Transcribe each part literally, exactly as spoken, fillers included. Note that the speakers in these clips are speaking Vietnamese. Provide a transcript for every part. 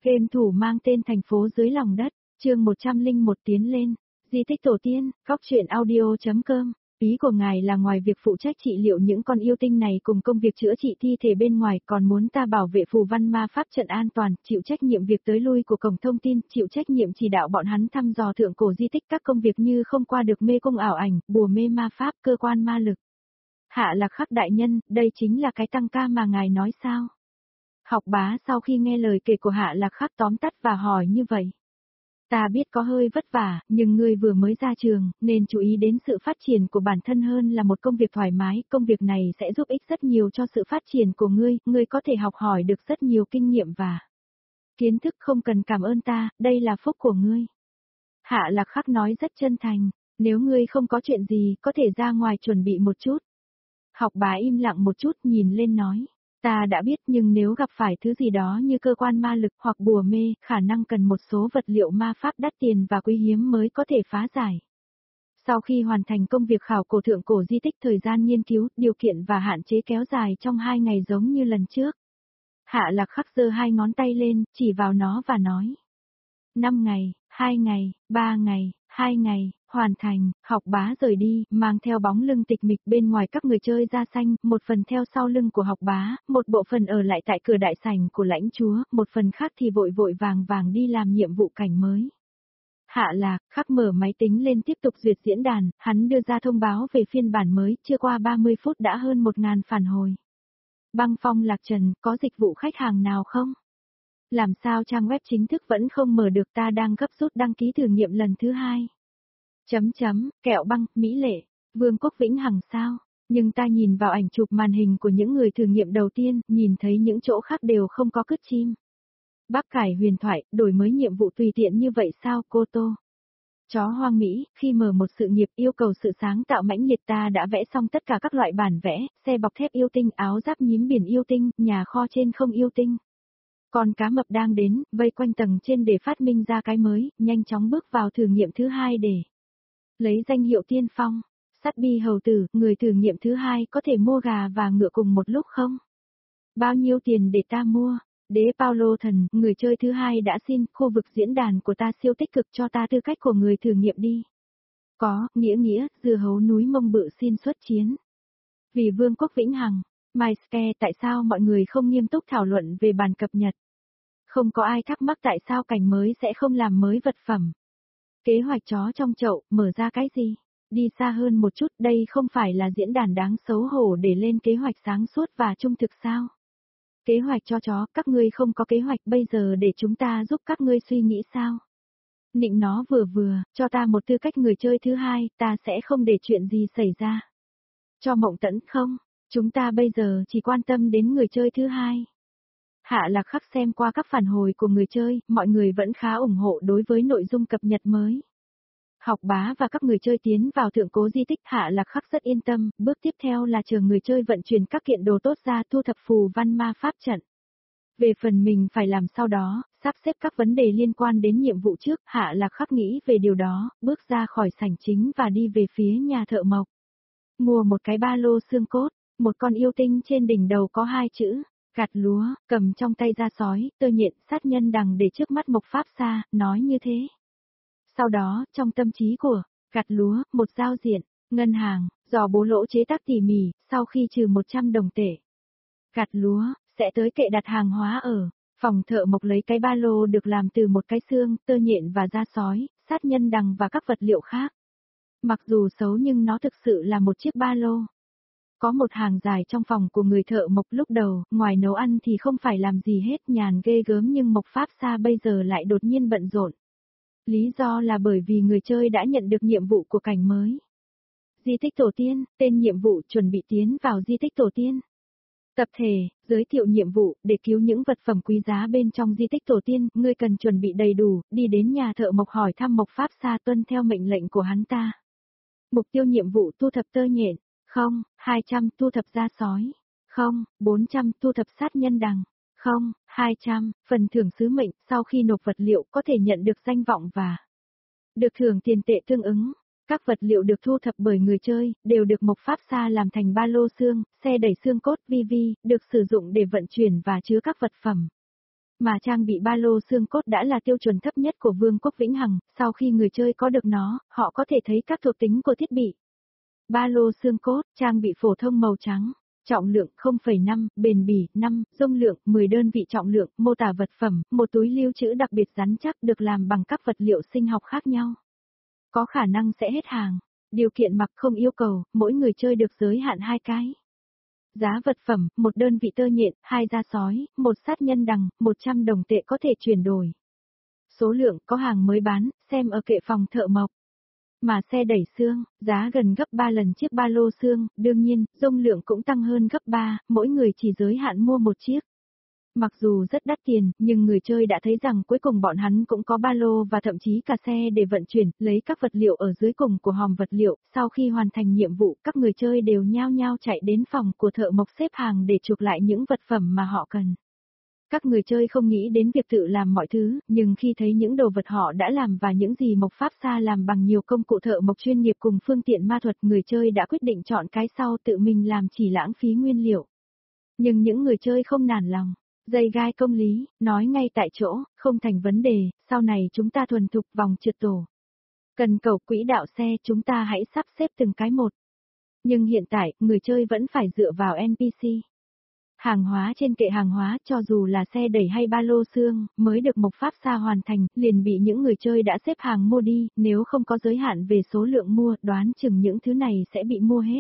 Game thủ mang tên Thành phố dưới lòng đất, chương một trăm lẻ một tiến lên, di tích tổ tiên, góc truyện audio.com. Ý của ngài là ngoài việc phụ trách trị liệu những con yêu tinh này cùng công việc chữa trị thi thể bên ngoài còn muốn ta bảo vệ phù văn ma pháp trận an toàn, chịu trách nhiệm việc tới lui của cổng thông tin, chịu trách nhiệm chỉ đạo bọn hắn thăm dò thượng cổ di tích các công việc như không qua được mê cung ảo ảnh, bùa mê ma pháp, cơ quan ma lực. Hạ Lạc Khắc đại nhân, đây chính là cái tăng ca mà ngài nói sao? Học bá sau khi nghe lời kể của Hạ Lạc Khắc tóm tắt và hỏi như vậy. Ta biết có hơi vất vả, nhưng ngươi vừa mới ra trường, nên chú ý đến sự phát triển của bản thân hơn là một công việc thoải mái, công việc này sẽ giúp ích rất nhiều cho sự phát triển của ngươi, ngươi có thể học hỏi được rất nhiều kinh nghiệm và kiến thức, không cần cảm ơn ta, đây là phúc của ngươi. Hạ Lạc Khắc nói rất chân thành, nếu ngươi không có chuyện gì, có thể ra ngoài chuẩn bị một chút. Học bá im lặng một chút nhìn lên nói. Ta đã biết nhưng nếu gặp phải thứ gì đó như cơ quan ma lực hoặc bùa mê, khả năng cần một số vật liệu ma pháp đắt tiền và quý hiếm mới có thể phá giải. Sau khi hoàn thành công việc khảo cổ thượng cổ di tích, thời gian nghiên cứu, điều kiện và hạn chế kéo dài trong hai ngày giống như lần trước. Hạ Lạc Khắc giơ hai ngón tay lên, chỉ vào nó và nói. Năm ngày, hai ngày, ba ngày, hai ngày, hoàn thành, học bá rời đi, mang theo bóng lưng tịch mịch bên ngoài các người chơi da xanh, một phần theo sau lưng của học bá, một bộ phận ở lại tại cửa đại sảnh của lãnh chúa, một phần khác thì vội vội vàng vàng đi làm nhiệm vụ cảnh mới. Hạ Lạc Khắc mở máy tính lên tiếp tục duyệt diễn đàn, hắn đưa ra thông báo về phiên bản mới, chưa qua ba mươi phút đã hơn một ngàn phản hồi. Băng Phong Lạc Trần, có dịch vụ khách hàng nào không? Làm sao trang web chính thức vẫn không mở được, ta đang gấp rút đăng ký thử nghiệm lần thứ hai. Chấm chấm, kẹo băng, mỹ lệ, Vương quốc Vĩnh Hằng sao? Nhưng ta nhìn vào ảnh chụp màn hình của những người thử nghiệm đầu tiên, nhìn thấy những chỗ khác đều không có cứt chim. Bác cải huyền thoại, đổi mới nhiệm vụ tùy tiện như vậy sao, cô Tô? Chó hoang Mỹ, khi mở một sự nghiệp yêu cầu sự sáng tạo mãnh liệt, ta đã vẽ xong tất cả các loại bản vẽ, xe bọc thép yêu tinh, áo giáp nhím biển yêu tinh, nhà kho trên không yêu tinh. Con cá mập đang đến, vây quanh tầng trên để phát minh ra cái mới, nhanh chóng bước vào thử nghiệm thứ hai để lấy danh hiệu tiên phong. Sắt bi hầu tử, người thử nghiệm thứ hai có thể mua gà và ngựa cùng một lúc không? Bao nhiêu tiền để ta mua? Đế Paulo thần, người chơi thứ hai đã xin, khu vực diễn đàn của ta siêu tích cực, cho ta tư cách của người thử nghiệm đi. Có, nghĩa nghĩa, dưa hấu núi mông bự xin xuất chiến. Vì Vương quốc Vĩnh Hằng, MySke, tại sao mọi người không nghiêm túc thảo luận về bản cập nhật? Không có ai thắc mắc tại sao cảnh mới sẽ không làm mới vật phẩm. Kế hoạch chó trong chậu, mở ra cái gì? Đi xa hơn một chút, đây không phải là diễn đàn đáng xấu hổ để lên kế hoạch sáng suốt và trung thực sao? Kế hoạch cho chó, các ngươi không có kế hoạch, bây giờ để chúng ta giúp các ngươi suy nghĩ sao? Nịnh nó vừa vừa, cho ta một tư cách người chơi thứ hai, ta sẽ không để chuyện gì xảy ra. Cho Mộng Tẫn không, chúng ta bây giờ chỉ quan tâm đến người chơi thứ hai. Hạ Lạc Khắc xem qua các phản hồi của người chơi, mọi người vẫn khá ủng hộ đối với nội dung cập nhật mới. Học bá và các người chơi tiến vào thượng cố di tích, Hạ Lạc Khắc rất yên tâm, bước tiếp theo là chờ người chơi vận chuyển các kiện đồ tốt ra, thu thập phù văn ma pháp trận. Về phần mình phải làm sau đó, sắp xếp các vấn đề liên quan đến nhiệm vụ trước, Hạ Lạc Khắc nghĩ về điều đó, bước ra khỏi sảnh chính và đi về phía nhà thợ mộc. Mua một cái ba lô xương cốt, một con yêu tinh trên đỉnh đầu có hai chữ. Gặt lúa, cầm trong tay da sói, tơ nhện, sát nhân đằng để trước mắt Mộc Pháp Sa, nói như thế. Sau đó, trong tâm trí của Gặt lúa, một giao diện, ngân hàng, dò bố lỗ chế tác tỉ mỉ, sau khi trừ một trăm đồng tệ. Gặt lúa, sẽ tới kệ đặt hàng hóa ở phòng thợ mộc, lấy cái ba lô được làm từ một cái xương, tơ nhện và da sói, sát nhân đằng và các vật liệu khác. Mặc dù xấu nhưng nó thực sự là một chiếc ba lô. Có một hàng dài trong phòng của người thợ mộc, lúc đầu, ngoài nấu ăn thì không phải làm gì hết, nhàn ghê gớm, nhưng Mộc Pháp Sa bây giờ lại đột nhiên bận rộn. Lý do là bởi vì người chơi đã nhận được nhiệm vụ của cảnh mới. Di tích tổ tiên, tên nhiệm vụ chuẩn bị tiến vào di tích tổ tiên. Tập thể, giới thiệu nhiệm vụ, để cứu những vật phẩm quý giá bên trong di tích tổ tiên, ngươi cần chuẩn bị đầy đủ, đi đến nhà thợ mộc hỏi thăm Mộc Pháp Sa, tuân theo mệnh lệnh của hắn ta. Mục tiêu nhiệm vụ thu thập tơ nhện. Không, hai trăm thu thập da sói. Không, bốn trăm thu thập sát nhân đằng. Không, hai trăm, phần thưởng sứ mệnh, sau khi nộp vật liệu có thể nhận được danh vọng và được thưởng tiền tệ tương ứng. Các vật liệu được thu thập bởi người chơi, đều được Mộc Pháp Sa làm thành ba lô xương, xe đẩy xương cốt vi vi, được sử dụng để vận chuyển và chứa các vật phẩm. Mà trang bị ba lô xương cốt đã là tiêu chuẩn thấp nhất của Vương quốc Vĩnh Hằng, sau khi người chơi có được nó, họ có thể thấy các thuộc tính của thiết bị. Ba lô xương cốt, trang bị phổ thông màu trắng, trọng lượng không phẩy năm, bền bỉ năm, dung lượng mười đơn vị trọng lượng, mô tả vật phẩm, một túi lưu trữ đặc biệt rắn chắc được làm bằng các vật liệu sinh học khác nhau. Có khả năng sẽ hết hàng. Điều kiện mặc không yêu cầu, mỗi người chơi được giới hạn hai cái. Giá vật phẩm, một đơn vị tơ nhện, hai da sói, một sát nhân đằng, một trăm đồng tệ có thể chuyển đổi. Số lượng có hàng mới bán, xem ở kệ phòng thợ mộc. Mà xe đẩy xương, giá gần gấp ba lần chiếc ba lô xương, đương nhiên, dung lượng cũng tăng hơn gấp ba, mỗi người chỉ giới hạn mua một chiếc. Mặc dù rất đắt tiền, nhưng người chơi đã thấy rằng cuối cùng bọn hắn cũng có ba lô và thậm chí cả xe để vận chuyển, lấy các vật liệu ở dưới cùng của hòm vật liệu, sau khi hoàn thành nhiệm vụ, các người chơi đều nhao nhao chạy đến phòng của thợ mộc xếp hàng để chuộc lại những vật phẩm mà họ cần. Các người chơi không nghĩ đến việc tự làm mọi thứ, nhưng khi thấy những đồ vật họ đã làm và những gì Mộc Pháp Sa làm bằng nhiều công cụ thợ mộc chuyên nghiệp cùng phương tiện ma thuật, người chơi đã quyết định chọn cái sau, tự mình làm chỉ lãng phí nguyên liệu. Nhưng những người chơi không nản lòng. Dây gai công lý, nói ngay tại chỗ, không thành vấn đề, sau này chúng ta thuần thục vòng trượt tổ. Cần cầu quỹ đạo xe, chúng ta hãy sắp xếp từng cái một. Nhưng hiện tại, người chơi vẫn phải dựa vào en pê xê. Hàng hóa trên kệ hàng hóa, cho dù là xe đẩy hay ba lô xương, mới được Mộc Pháp Sa hoàn thành, liền bị những người chơi đã xếp hàng mua đi, nếu không có giới hạn về số lượng mua, đoán chừng những thứ này sẽ bị mua hết.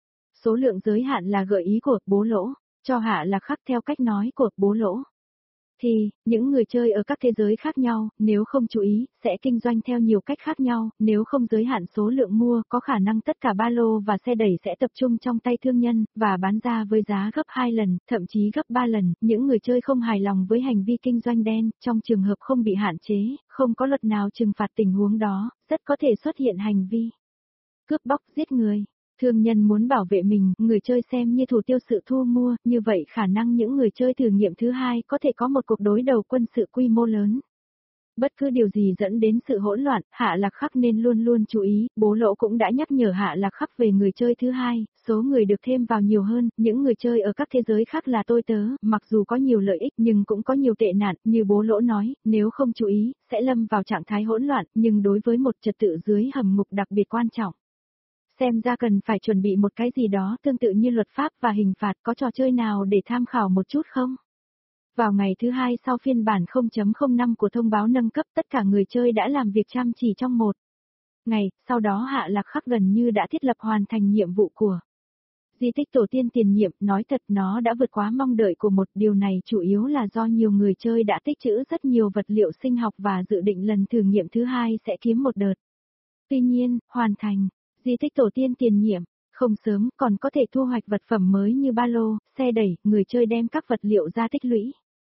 Số lượng giới hạn là gợi ý của Bố Lỗ. Cho Hạ Lạc Khắc theo cách nói của Bố Lỗ. Thì, những người chơi ở các thế giới khác nhau, nếu không chú ý, sẽ kinh doanh theo nhiều cách khác nhau, nếu không giới hạn số lượng mua, có khả năng tất cả ba lô và xe đẩy sẽ tập trung trong tay thương nhân, và bán ra với giá gấp hai lần, thậm chí gấp ba lần. Những người chơi không hài lòng với hành vi kinh doanh đen, trong trường hợp không bị hạn chế, không có luật nào trừng phạt tình huống đó, rất có thể xuất hiện hành vi cướp bóc giết người. Thương nhân muốn bảo vệ mình, người chơi xem như thủ tiêu sự thu mua, như vậy khả năng những người chơi thử nghiệm thứ hai có thể có một cuộc đối đầu quân sự quy mô lớn. Bất cứ điều gì dẫn đến sự hỗn loạn, Hạ Lạc Khắc nên luôn luôn chú ý, Bố Lỗ cũng đã nhắc nhở Hạ Lạc Khắc về người chơi thứ hai, số người được thêm vào nhiều hơn, những người chơi ở các thế giới khác là tôi tớ, mặc dù có nhiều lợi ích nhưng cũng có nhiều tệ nạn, như Bố Lỗ nói, nếu không chú ý, sẽ lâm vào trạng thái hỗn loạn, nhưng đối với một trật tự dưới hầm ngục đặc biệt quan trọng. Xem ra cần phải chuẩn bị một cái gì đó tương tự như luật pháp và hình phạt, có trò chơi nào để tham khảo một chút không? Vào ngày thứ hai sau phiên bản không chấm không năm của thông báo nâng cấp, tất cả người chơi đã làm việc chăm chỉ trong một ngày, sau đó Hạ Lạc Khắc gần như đã thiết lập hoàn thành nhiệm vụ của di tích tổ tiên tiền nhiệm. Nói thật, nó đã vượt quá mong đợi của một điều này chủ yếu là do nhiều người chơi đã tích trữ rất nhiều vật liệu sinh học và dự định lần thử nghiệm thứ hai sẽ kiếm một đợt. Tuy nhiên, hoàn thành di tích tổ tiên tiền nhiệm, không sớm, còn có thể thu hoạch vật phẩm mới như ba lô, xe đẩy, người chơi đem các vật liệu ra tích lũy.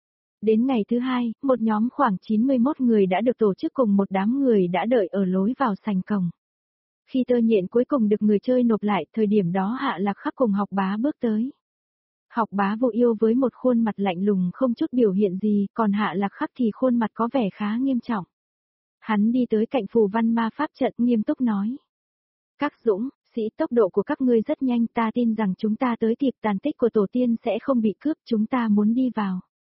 Đến ngày thứ hai, một nhóm khoảng chín mươi mốt người đã được tổ chức cùng một đám người đã đợi ở lối vào sảnh cổng. Khi tơ nhện cuối cùng được người chơi nộp lại, thời điểm đó Hạ Lạc Khắc cùng Học Bá bước tới. Học Bá vô yêu với một khuôn mặt lạnh lùng không chút biểu hiện gì, còn Hạ Lạc Khắc thì khuôn mặt có vẻ khá nghiêm trọng. Hắn đi tới cạnh phù văn ma pháp trận, nghiêm túc nói. Các dũng, sĩ, tốc độ của các ngươi rất nhanh, ta tin rằng chúng ta tới kịp, tàn tích của tổ tiên sẽ không bị cướp, chúng ta muốn đi vào.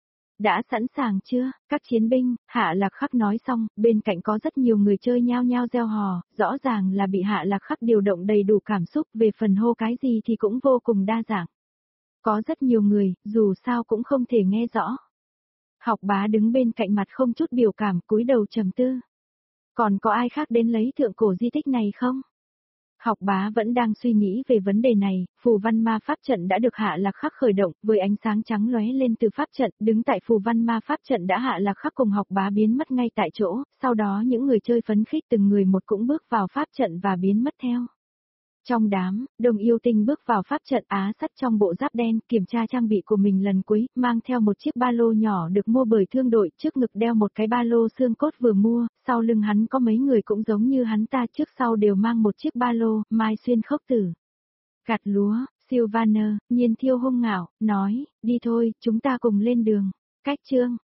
Đã sẵn sàng chưa, các chiến binh? Hạ Lạc Khắc nói xong, bên cạnh có rất nhiều người chơi nhao nhao reo hò, rõ ràng là bị Hạ Lạc Khắc điều động đầy đủ cảm xúc, về phần hô cái gì thì cũng vô cùng đa dạng. Có rất nhiều người, dù sao cũng không thể nghe rõ. Học Bá đứng bên cạnh mặt không chút biểu cảm, cúi đầu trầm tư. Còn có ai khác đến lấy thượng cổ di tích này không? Học Bá vẫn đang suy nghĩ về vấn đề này, phù văn ma pháp trận đã được Hạ Lạc Khắc khởi động, với ánh sáng trắng lóe lên từ pháp trận, đứng tại phù văn ma pháp trận đã Hạ Lạc Khắc cùng Học Bá biến mất ngay tại chỗ, sau đó những người chơi phấn khích từng người một cũng bước vào pháp trận và biến mất theo. Trong đám, Đồng Yêu Tinh bước vào pháp trận Á Sắt trong bộ giáp đen, kiểm tra trang bị của mình lần cuối, mang theo một chiếc ba lô nhỏ được mua bởi thương đội, trước ngực đeo một cái ba lô xương cốt vừa mua, sau lưng hắn có mấy người cũng giống như hắn ta, trước sau đều mang một chiếc ba lô, Mai Xuyên Khốc Tử. Gặt lúa, Sylvaner, Nhiên Thiêu hung ngạo, nói, đi thôi, chúng ta cùng lên đường. Cách chương